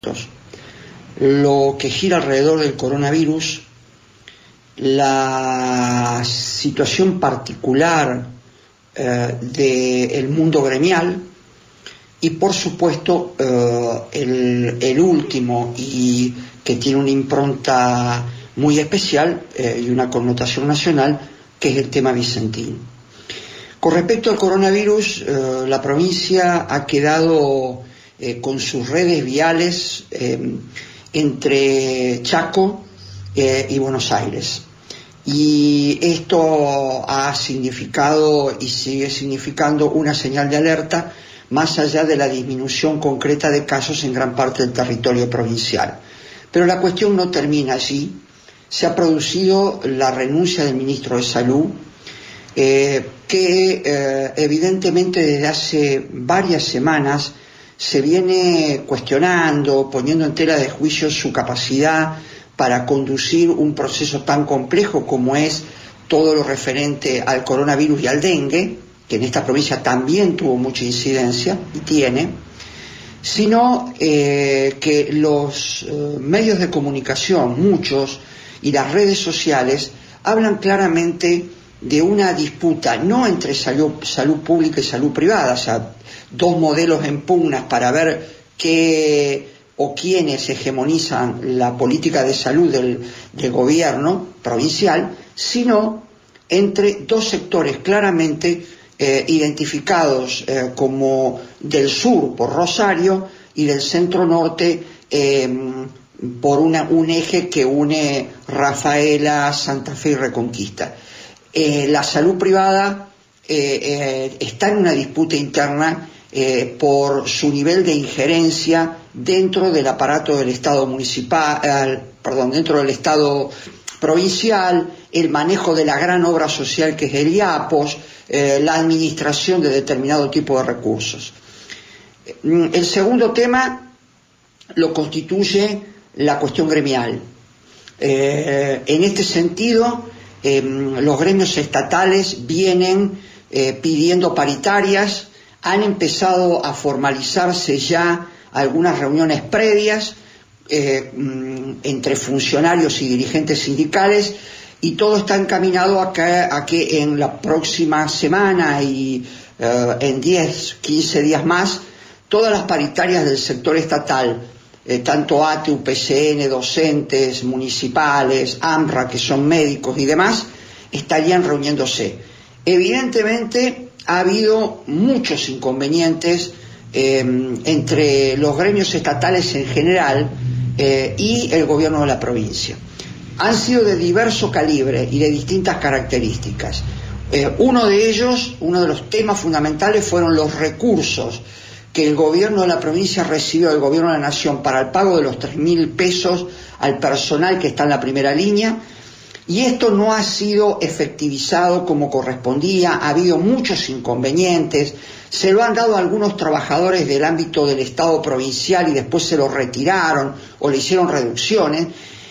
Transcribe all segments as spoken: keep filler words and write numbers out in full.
lo que gira alrededor del coronavirus, la situación particular eh, del mundo gremial y por supuesto eh, el, el último y que tiene una impronta muy especial eh, y una connotación nacional, que es el tema Vicentín. Con respecto al coronavirus, eh, la provincia ha quedado eh, con sus redes viales eh, entre Chaco eh, y Buenos Aires. Y esto ha significado y sigue significando una señal de alerta más allá de la disminución concreta de casos en gran parte del territorio provincial. Pero la cuestión no termina allí. Se ha producido la renuncia del ministro de Salud, eh, que eh, evidentemente desde hace varias semanas se viene cuestionando, poniendo en tela de juicio su capacidad para conducir un proceso tan complejo como es todo lo referente al coronavirus y al dengue, que en esta provincia también tuvo mucha incidencia y tiene, sino eh, que los eh, medios de comunicación, muchos, y las redes sociales hablan claramente de una disputa no entre salud, salud pública y salud privada, o sea, dos modelos en pugnas para ver qué o quiénes hegemonizan la política de salud del, del gobierno provincial, sino entre dos sectores claramente eh, identificados eh, como del sur por Rosario y del centro norte eh, por una, un eje que une Rafaela, Santa Fe y Reconquista. Eh, la salud privada eh, eh, está en una disputa interna eh, por su nivel de injerencia dentro del aparato del Estado municipal, eh, perdón, dentro del Estado provincial, el manejo de la gran obra social que es el I A P O S, eh, la administración de determinado tipo de recursos. El segundo tema lo constituye la cuestión gremial. Eh, en este sentido, eh, los gremios estatales vienen eh, pidiendo paritarias, han empezado a formalizarse ya algunas reuniones previas eh, entre funcionarios y dirigentes sindicales, y todo está encaminado a que, a que en la próxima semana y eh, en diez, quince días más, todas las paritarias del sector estatal, eh, tanto A T E, U P C N, docentes, municipales, AMRA, que son médicos y demás, estarían reuniéndose. Evidentemente ha habido muchos inconvenientes eh, entre los gremios estatales en general eh, y el gobierno de la provincia. Han sido de diverso calibre y de distintas características. Eh, uno de ellos, uno de los temas fundamentales fueron los recursos que el gobierno de la provincia recibió del gobierno de la nación para el pago de los tres mil pesos al personal que está en la primera línea, y esto no ha sido efectivizado como correspondía. Ha habido muchos inconvenientes, se lo han dado a algunos trabajadores del ámbito del Estado provincial y después se lo retiraron o le hicieron reducciones,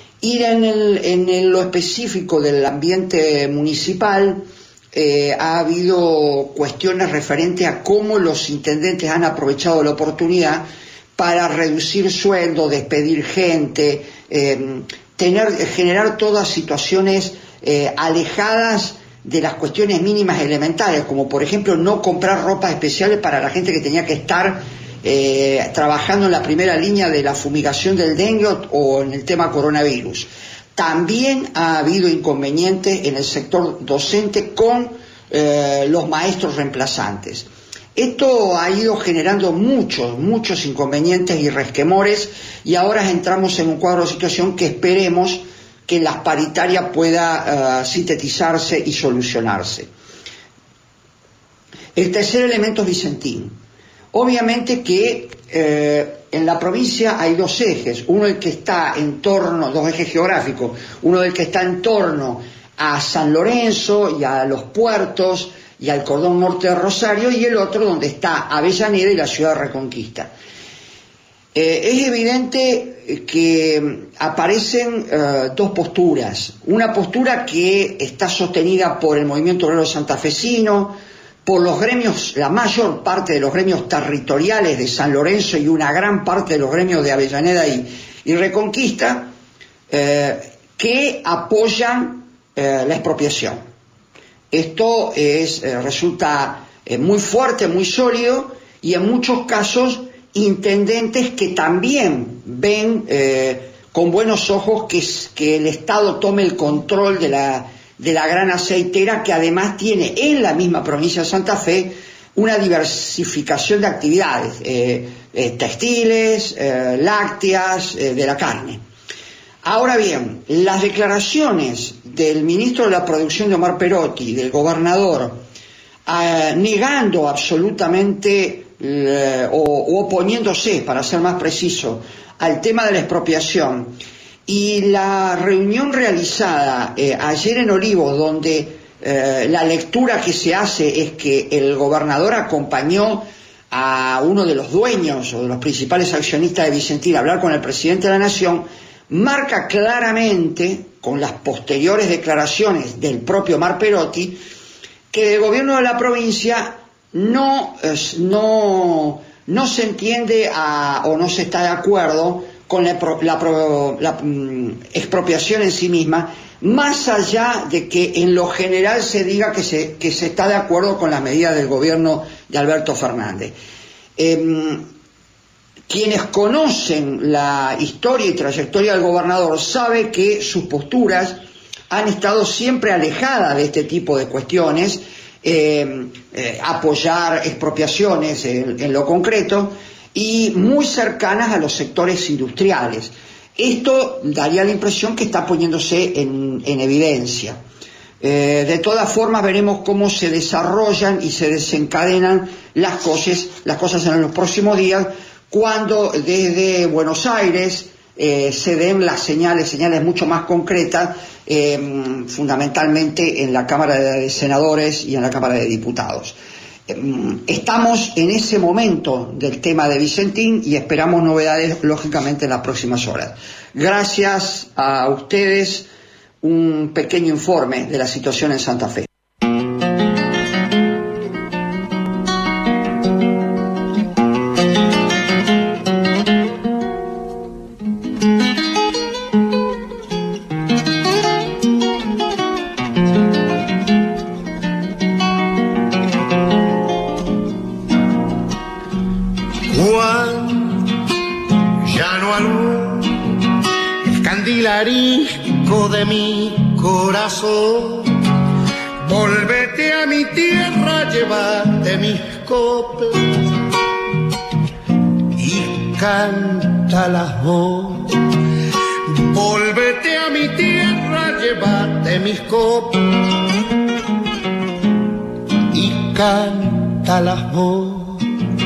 y en, el, en el, lo específico del ambiente municipal eh, ha habido cuestiones referentes a cómo los intendentes han aprovechado la oportunidad para reducir sueldo, despedir gente, eh, tener, generar todas situaciones eh, alejadas de las cuestiones mínimas elementales, como por ejemplo no comprar ropas especiales para la gente que tenía que estar eh, trabajando en la primera línea de la fumigación del dengue o en el tema coronavirus. También ha habido inconvenientes en el sector docente con eh, los maestros reemplazantes. Esto ha ido generando muchos, muchos inconvenientes y resquemores, y ahora entramos en un cuadro de situación que esperemos que la paritaria pueda uh, sintetizarse y solucionarse. El tercer elemento es Vicentín. Obviamente que eh, en la provincia hay dos ejes, uno el que está en torno, dos ejes geográficos, uno el que está en torno a San Lorenzo y a los puertos y al cordón norte de Rosario, y el otro donde está Avellaneda y la ciudad de Reconquista. Eh, es evidente que aparecen eh, dos posturas. Una postura que está sostenida por el movimiento obrero santafesino, por los gremios, la mayor parte de los gremios territoriales de San Lorenzo y una gran parte de los gremios de Avellaneda y, y Reconquista, eh, que apoyan eh, la expropiación. Esto es, eh, resulta eh, muy fuerte, muy sólido, y en muchos casos intendentes que también ven eh, con buenos ojos que, que el Estado tome el control de la, de la gran aceitera, que además tiene en la misma provincia de Santa Fe una diversificación de actividades, eh, eh, textiles, eh, lácteas, eh, de la carne. Ahora bien, las declaraciones del ministro de la Producción de Omar Perotti, del gobernador, eh, negando absolutamente eh, o, o oponiéndose, para ser más preciso, al tema de la expropiación, y la reunión realizada eh, ayer en Olivos, donde eh, la lectura que se hace es que el gobernador acompañó a uno de los dueños o de los principales accionistas de Vicentín a hablar con el presidente de la Nación, marca claramente, con las posteriores declaraciones del propio Omar Perotti, que el gobierno de la provincia no, no, no se entiende a, o no se está de acuerdo con la, la, la, la um, expropiación en sí misma, más allá de que en lo general se diga que se, que se está de acuerdo con las medidas del gobierno de Alberto Fernández. Eh, Quienes conocen la historia y trayectoria del gobernador saben que sus posturas han estado siempre alejadas de este tipo de cuestiones, eh, eh, apoyar expropiaciones en, en lo concreto, y muy cercanas a los sectores industriales. Esto daría la impresión que está poniéndose en, en evidencia. Eh, de todas formas, veremos cómo se desarrollan y se desencadenan las cosas, las cosas en los próximos días, cuando desde Buenos Aires eh, se den las señales, señales mucho más concretas, eh, fundamentalmente en la Cámara de Senadores y en la Cámara de Diputados. Eh, estamos en ese momento del tema de Vicentín y esperamos novedades, lógicamente, en las próximas horas. Gracias a ustedes, un pequeño informe de la situación en Santa Fe. De mi corazón, volvete a mi tierra, llévate mis coplas y cántalas vos. Volvete a mi tierra, llévate mis coplas y cántalas vos.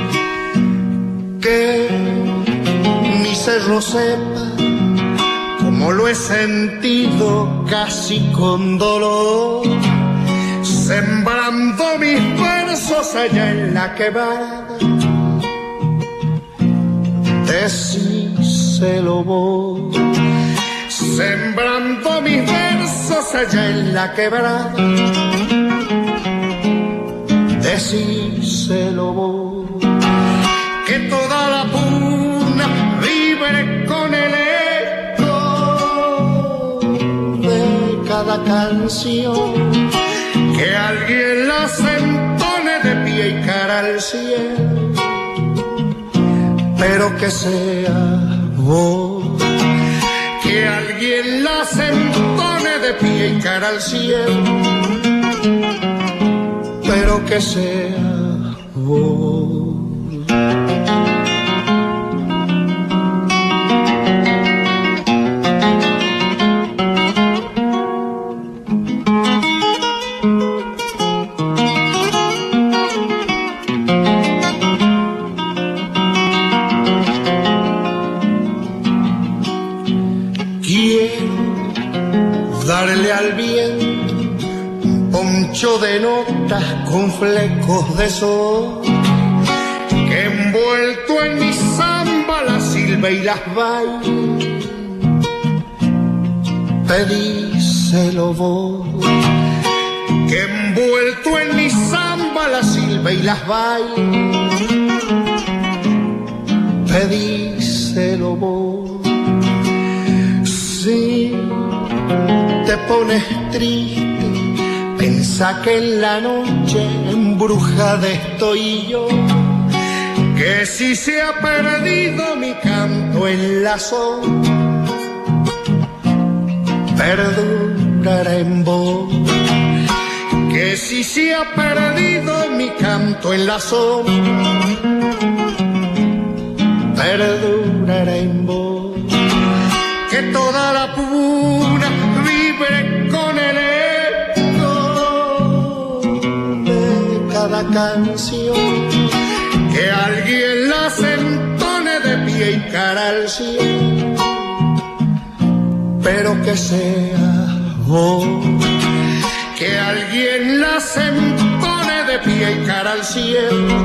Que mi cerro sepa como lo he sentido casi con dolor, sembrando mis versos allá en la quebrada. Decíselo vos, sembrando mis versos allá en la quebrada. Decíselo vos, que toda la puna vibre con el cada canción, que alguien las entone de pie y cara al cielo, pero que sea vos, que alguien las entone de pie y cara al cielo, pero que sea vos. Al viento un poncho de notas con flecos de sol, que envuelto en mi samba la silba y las baila. Pedíselo vos, que envuelto en mi samba la silba y las baila. Pedíselo vos, si te pones triste, pensá que en la noche embrujada estoy yo, que si se ha perdido mi canto en la sombra, perdurará en vos, que si se ha perdido mi canto en la sombra, perdurará en vos, que toda la puna vibre con el eco de cada canción, que alguien las entone de pie y cara al cielo, pero que sea vos, que alguien las entone de pie y cara al cielo,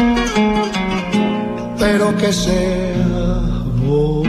pero que sea vos.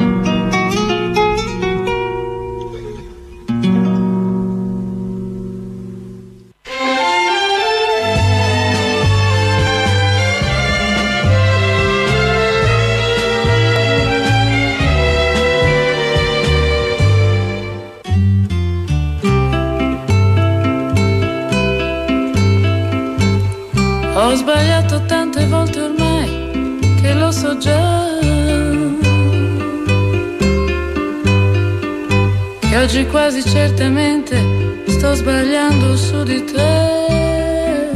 Ho sbagliato tante volte ormai, che lo so già, che oggi quasi certamente sto sbagliando su di te,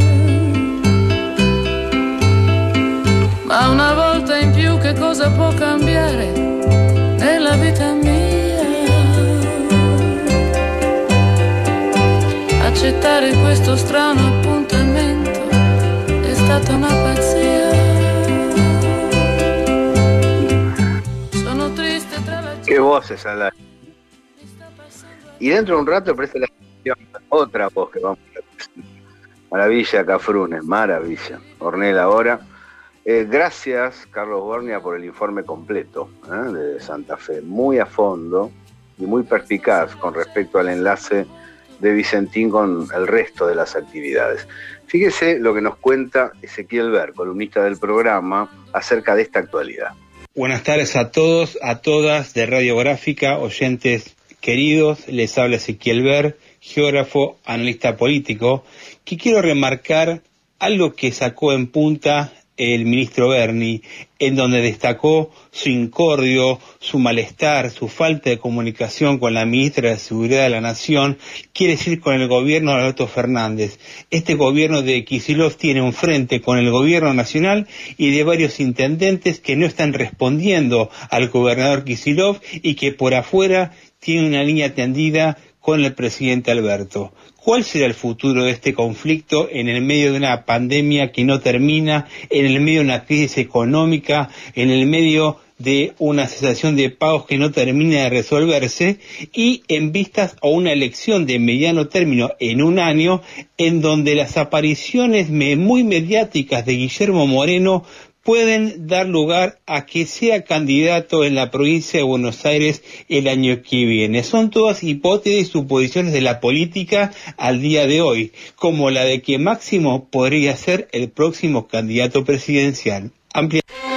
ma una volta in più che cosa può cambiare nella vita mia? Accettare questo strano appuntamento è stata una pazzia. Sono triste tra la gente. Qué voces al aire. Y dentro de un rato presta la atención otra voz que vamos a presentar. Maravilla Cafrunes, maravilla. Ornella ahora. Eh, gracias, Carlos Bornia, por el informe completo ¿eh? de Santa Fe. Muy a fondo y muy perspicaz con respecto al enlace de Vicentín con el resto de las actividades. Fíjese lo que nos cuenta Ezequiel Ver, columnista del programa, acerca de esta actualidad. Buenas tardes a todos, a todas de Radiográfica, oyentes queridos. Les habla Ezequiel Ver, geógrafo, analista político, que quiero remarcar algo que sacó en punta el ministro Berni, en donde destacó su incordio, su malestar, su falta de comunicación con la ministra de Seguridad de la Nación, quiere decir con el gobierno de Alberto Fernández. Este gobierno de Kicillof tiene un frente con el gobierno nacional y de varios intendentes que no están respondiendo al gobernador Kicillof y que por afuera tiene una línea tendida con el presidente Alberto. ¿Cuál será el futuro de este conflicto en el medio de una pandemia que no termina, en el medio de una crisis económica, en el medio de una cesación de pagos que no termina de resolverse y en vistas a una elección de mediano término en un año en donde las apariciones muy mediáticas de Guillermo Moreno pueden dar lugar a que sea candidato en la provincia de Buenos Aires el año que viene? Son todas hipótesis y suposiciones de la política al día de hoy, como la de que Máximo podría ser el próximo candidato presidencial. Amplia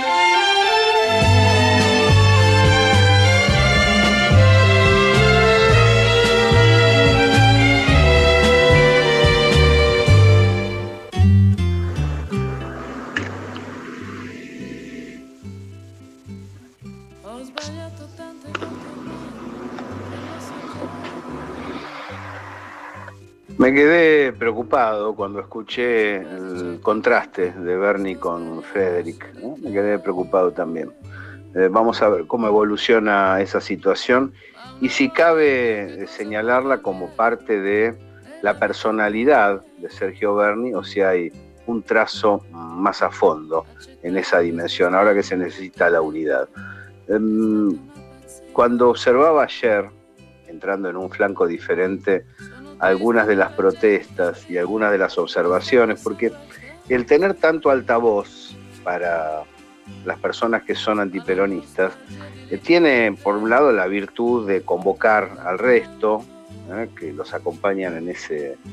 Me quedé preocupado cuando escuché el contraste de Berni con Frederick, ¿no? Me quedé preocupado también. Eh, vamos a ver cómo evoluciona esa situación y si cabe señalarla como parte de la personalidad de Sergio Berni o si hay un trazo más a fondo en esa dimensión, ahora que se necesita la unidad. Eh, cuando observaba ayer, entrando en un flanco diferente, algunas de las protestas y algunas de las observaciones, porque el tener tanto altavoz para las personas que son antiperonistas eh, tiene por un lado la virtud de convocar al resto eh, que los acompañan en ese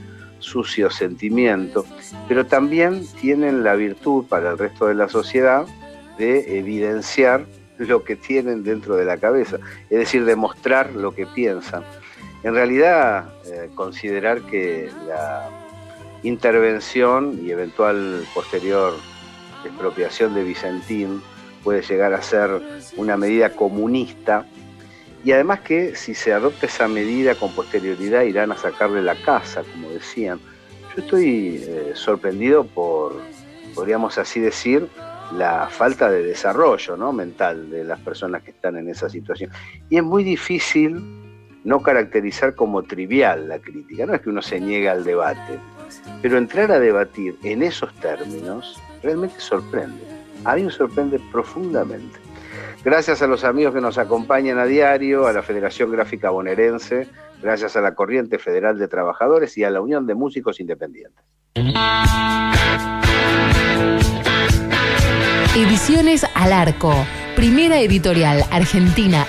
sucio sentimiento, pero también tienen la virtud para el resto de la sociedad de evidenciar lo que tienen dentro de la cabeza, es decir, demostrar lo que piensan. En realidad, eh, considerar que la intervención y eventual posterior expropiación de Vicentín puede llegar a ser una medida comunista, y además que si se adopta esa medida con posterioridad irán a sacarle la casa, como decían. Yo estoy eh, sorprendido por, podríamos así decir, la falta de desarrollo, ¿no?, mental de las personas que están en esa situación. Y es muy difícil no caracterizar como trivial la crítica, no es que uno se niegue al debate, pero entrar a debatir en esos términos realmente sorprende. A mí me sorprende profundamente. Gracias a los amigos que nos acompañan a diario, a la Federación Gráfica Bonaerense, gracias a la Corriente Federal de Trabajadores y a la Unión de Músicos Independientes. Ediciones Al Arco, primera editorial argentina